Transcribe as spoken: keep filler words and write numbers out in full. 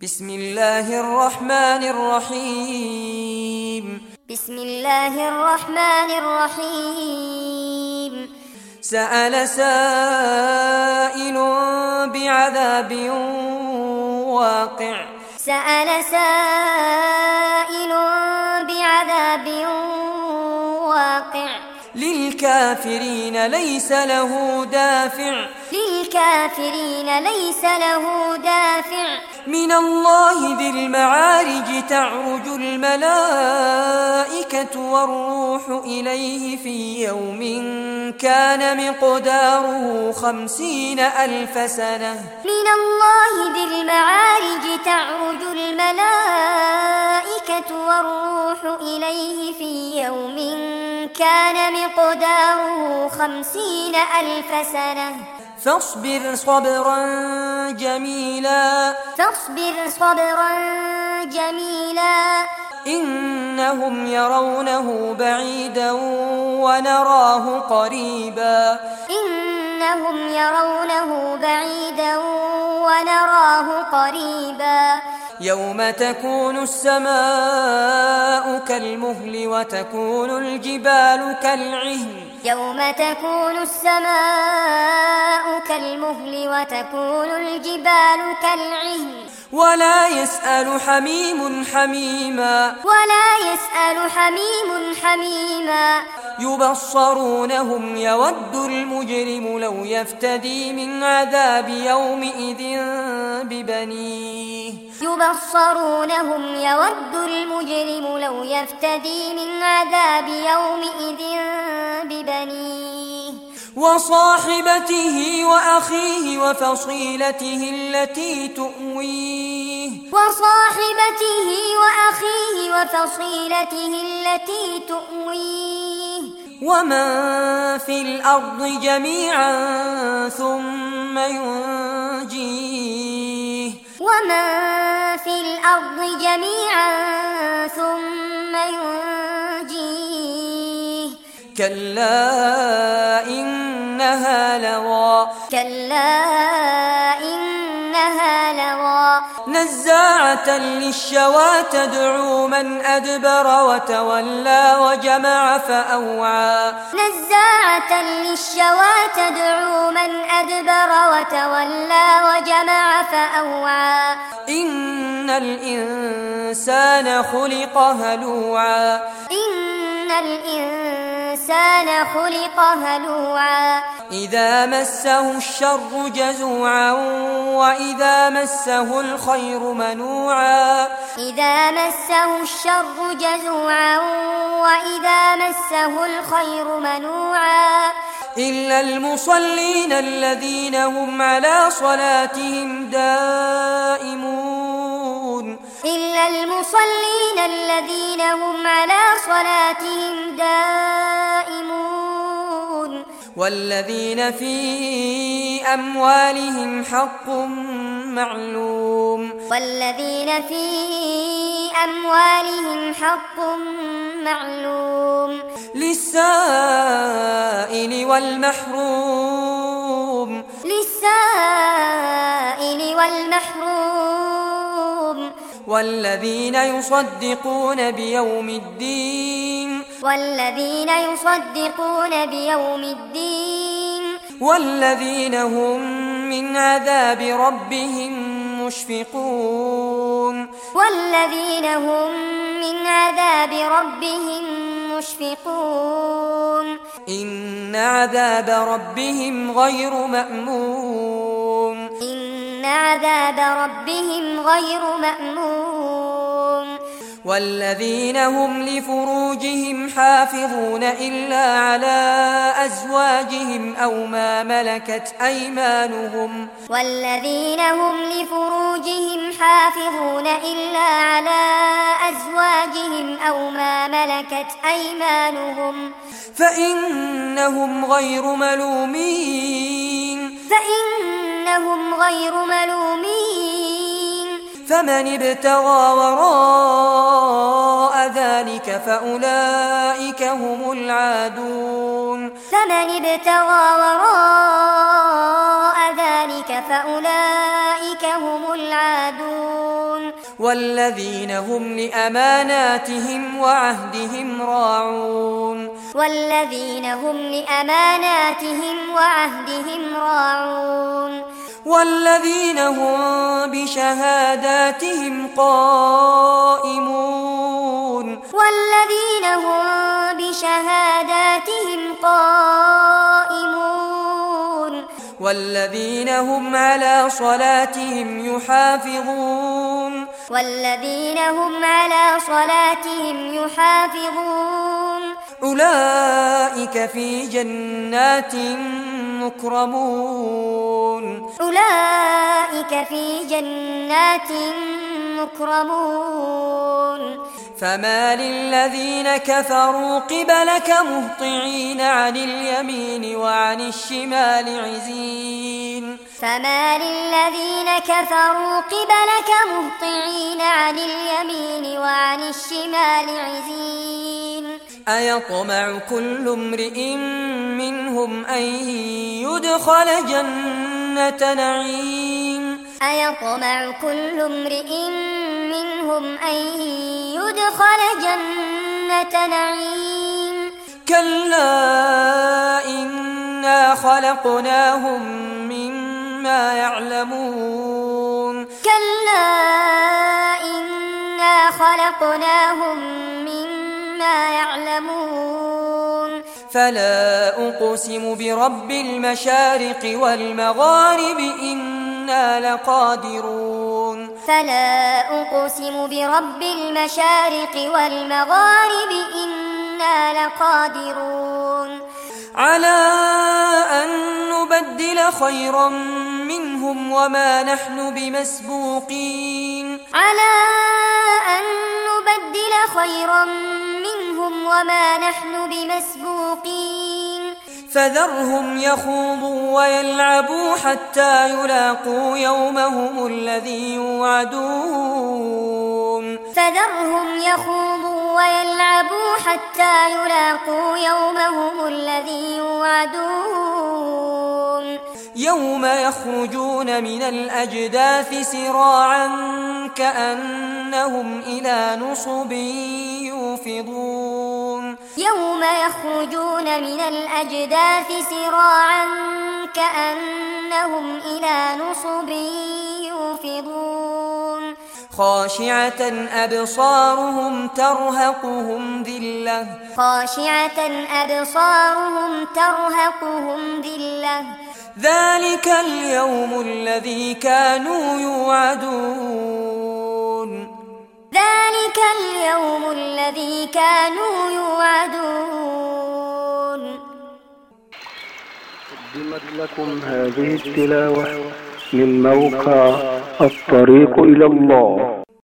بسم الله الرحمن الرحيم بسم الله الرحمن الرحيم سأل سائل بعذاب واقع سأل سائل بعذاب واقع للكافرين ليس له دافع للكافرين ليس له دافع من الله ذي المعارج تعرج الملائكة والروح إليه في يوم كان مقداره خمسين ألف سنة من الله ذي المعارج تعرج الملائكة والروح إليه في يوم كان مقداره خمسين ألف سنة فاصبر صبرا جميلا فاصبر صبرا جميلا إنهم يرونه بعيدا ونراه قريبا إنهم يرونه بعيدا ونراه قريبا يوم تكون السماء كالمهل وتكون الجبال كالعهن يوم تكون السماء كالمهل وتكون الجبال كالعهن ولا يسأل حميم حميما ولا يسأل حميم حميما يبصرونهم يود المجرم لو يفتدي من عذاب يومئذ ببنيه يبصرونهم يود المجرم لو يفتدي من عذاب يومئذ ببنيه وصاحبته وأخيه وفصيلته التي تؤويه وصاحبته وأخيه وفصيلته التي تؤويه ومن في الأرض جميعا ثم ينجيه ومن في الأرض جميعا ثم ينجيه كلا إنها لظى كلا إنها لظى نزاعة للشوى تدعو من أدبر وتولى وجمع فأوعى نزاعة للشوى تدعو من أدبر وتولى وجمع فأوعى إن الإنسان خلق هلوعا إن الإنسان خلق هلوعا إذا مسه الشر جزوعا وإذا مسه الخير منوعا إذا مسه الشر جزوعا وإذا مسه الخير منوعا إلا المصلين الذين هم على صلاتهم دائمون إلا المصلين الذين هم على صلاتهم دائمون والذين في أموالهم حق معلوم والذين في أموالهم حق معلوم للسائل والمحروم للسائل والمحروم والذين يصدقون بيوم الدين والذين يصدقون بيوم الدين والذين هم من عذاب ربهم مشفقون والذين هم من عذاب ربهم مشفقون إن عذاب ربهم غير مأمون إن عذاب ربهم غير مأمون والذين هم لفروجهم حافظون إلا على أزواجهم أو ما ملكت أيمانهم والذين هم لفروجهم حافظون إلا على أزواجهم أو ما ملكت أيمانهم فإنهم غير ملومين فإنهم غير ملومين فمن ابتغى وراء ذلك فأولئك هم العادون فمن ابتغى وراء ذلك فأولئك هم العادون والذين هم لأماناتهم وعهدهم راعون والذين هم لأماناتهم وعهدهم راعون والذين هم بشهاداتهم قائمون والذين هم بشهاداتهم قائمون والذين هم على صلاتهم يحافظون والذين هم على صلاتهم يحافظون أولئك في جنات مكرمون أولئك في جنات مكرمون فما للذين كفروا قبلك مهطعين عن اليمين وعن الشمال عزين فما للذين كفروا قبلك مهطعين عن اليمين وعن الشمال عزين أيطمع كل امرئ منهم أن يدخل جنة نعيم أيطمع كل امرئ منهم أن يدخل جنة نعيم كلا إنا خلقناهم مما يعلمون كلا إنا خلقناهم مما يعلمون فلا أقسم برب المشارق والمغارب إنا لقادرون فلا أقسم برب المشارق والمغارب إنا لقادرون على أن نبدل خيرا منهم وما نحن بمسبوقين على أن نبدل خيرا منهم وما نحن بمسبوقين فذرهم يخوضوا ويلعبوا حتى يلاقوا يومهم الذي يوعدون فذرهم يخوضوا ويلعبوا حتى يلاقوا يومهم الذي يوعدون يوم يخرجون من الأجداث سراعا كأنهم إلى نصب يوفضون يوم يخرجون من الأجداث سراعا كأنهم إلى نصب يوفضون خاشعة أبصارهم ترهقهم ذلة خاشعة أبصارهم ترهقهم ذلة ذلك اليوم الذي كانوا يوعدون ذلك اليوم الذي كانوا يوعدون. قدمت لكم هذه التلاوة من موقع الطريق إلى الله.